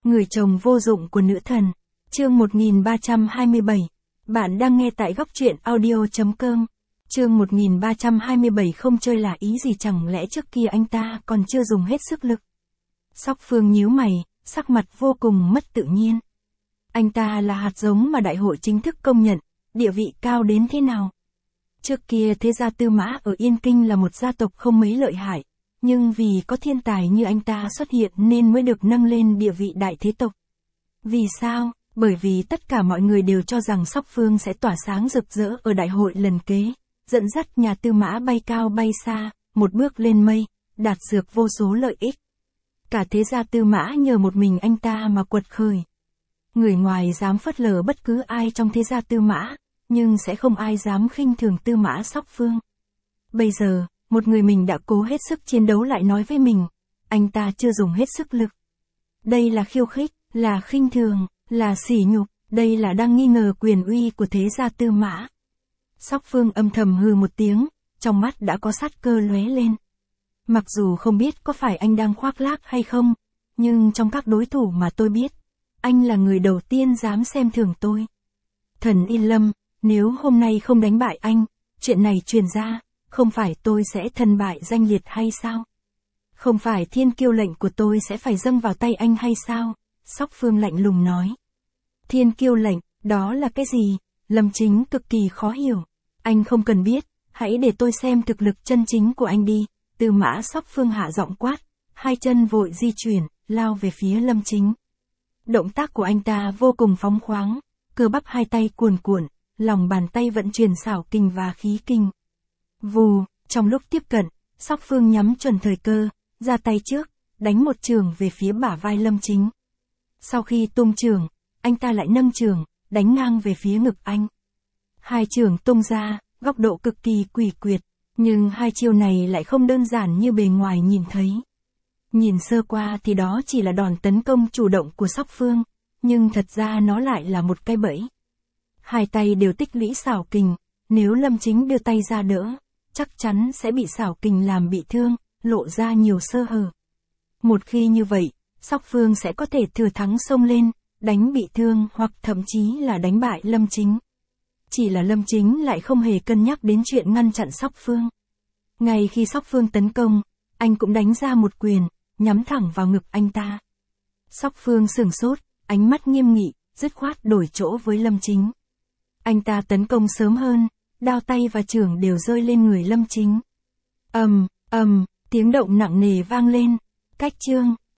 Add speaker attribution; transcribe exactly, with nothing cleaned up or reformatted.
Speaker 1: Người chồng vô dụng của nữ thần. Chương một nghìn ba trăm hai mươi bảy. Bạn đang nghe tại góc truyện audio chấm com. Chương một nghìn ba trăm hai mươi bảy. Không chơi là ý gì, chẳng lẽ trước kia anh ta còn chưa dùng hết sức lực? Sóc Phương nhíu mày, sắc mặt vô cùng mất tự nhiên. Anh ta là hạt giống mà đại hội chính thức công nhận, địa vị cao đến thế nào? Trước kia thế gia Tư Mã ở Yên Kinh là một gia tộc không mấy lợi hại, nhưng vì có thiên tài như anh ta xuất hiện nên mới được nâng lên địa vị đại thế tộc. Vì sao? Bởi vì tất cả mọi người đều cho rằng Sóc Phương sẽ tỏa sáng rực rỡ ở đại hội lần kế, dẫn dắt nhà Tư Mã bay cao bay xa, một bước lên mây, đạt được vô số lợi ích. Cả thế gia Tư Mã nhờ một mình anh ta mà quật khởi. Người ngoài dám phớt lờ bất cứ ai trong thế gia Tư Mã, nhưng sẽ không ai dám khinh thường Tư Mã Sóc Phương. Bây giờ, một người mình đã cố hết sức chiến đấu lại nói với mình, anh ta chưa dùng hết sức lực. Đây là khiêu khích, là khinh thường, là sỉ nhục, đây là đang nghi ngờ quyền uy của thế gia Tư Mã. Sóc Phương âm thầm hừ một tiếng, trong mắt đã có sát cơ lóe lên. Mặc dù không biết có phải anh đang khoác lác hay không, nhưng trong các đối thủ mà tôi biết, anh là người đầu tiên dám xem thường tôi. Thần Yên Lâm, nếu hôm nay không đánh bại anh, chuyện này truyền ra, không phải tôi sẽ thân bại danh liệt hay sao? Không phải thiên kiêu lệnh của tôi sẽ phải dâng vào tay anh hay sao? Sóc Phương lạnh lùng nói. Thiên kiêu lệnh, đó là cái gì? Lâm Chính cực kỳ khó hiểu. Anh không cần biết, hãy để tôi xem thực lực chân chính của anh đi. Tư Mã Sóc Phương hạ giọng quát, hai chân vội di chuyển, lao về phía Lâm Chính. Động tác của anh ta vô cùng phóng khoáng, cơ bắp hai tay cuồn cuộn, lòng bàn tay vận chuyển xảo kình và khí kình. Vù, trong lúc tiếp cận, Sóc Phương nhắm chuẩn thời cơ, ra tay trước, đánh một chưởng về phía bả vai Lâm Chính. Sau khi tung chưởng, anh ta lại nâng chưởng, đánh ngang về phía ngực anh. Hai chưởng tung ra, góc độ cực kỳ quỷ quyệt, nhưng hai chiêu này lại không đơn giản như bề ngoài nhìn thấy. Nhìn sơ qua thì đó chỉ là đòn tấn công chủ động của Sóc Phương, nhưng thật ra nó lại là một cái bẫy. Hai tay đều tích lũy xảo kình, nếu Lâm Chính đưa tay ra đỡ, chắc chắn sẽ bị xảo kình làm bị thương, lộ ra nhiều sơ hở. Một khi như vậy, Sóc Phương sẽ có thể thừa thắng xông lên, đánh bị thương hoặc thậm chí là đánh bại Lâm Chính. Chỉ là Lâm Chính lại không hề cân nhắc đến chuyện ngăn chặn Sóc Phương. Ngay khi Sóc Phương tấn công, anh cũng đánh ra một quyền, nhắm thẳng vào ngực anh ta. Sóc Phương sửng sốt, ánh mắt nghiêm nghị, dứt khoát đổi chỗ với Lâm Chính. Anh ta tấn công sớm hơn, đao tay và chưởng đều rơi lên người Lâm Chính. Ầm, ầm, tiếng động nặng nề vang lên, cách chương.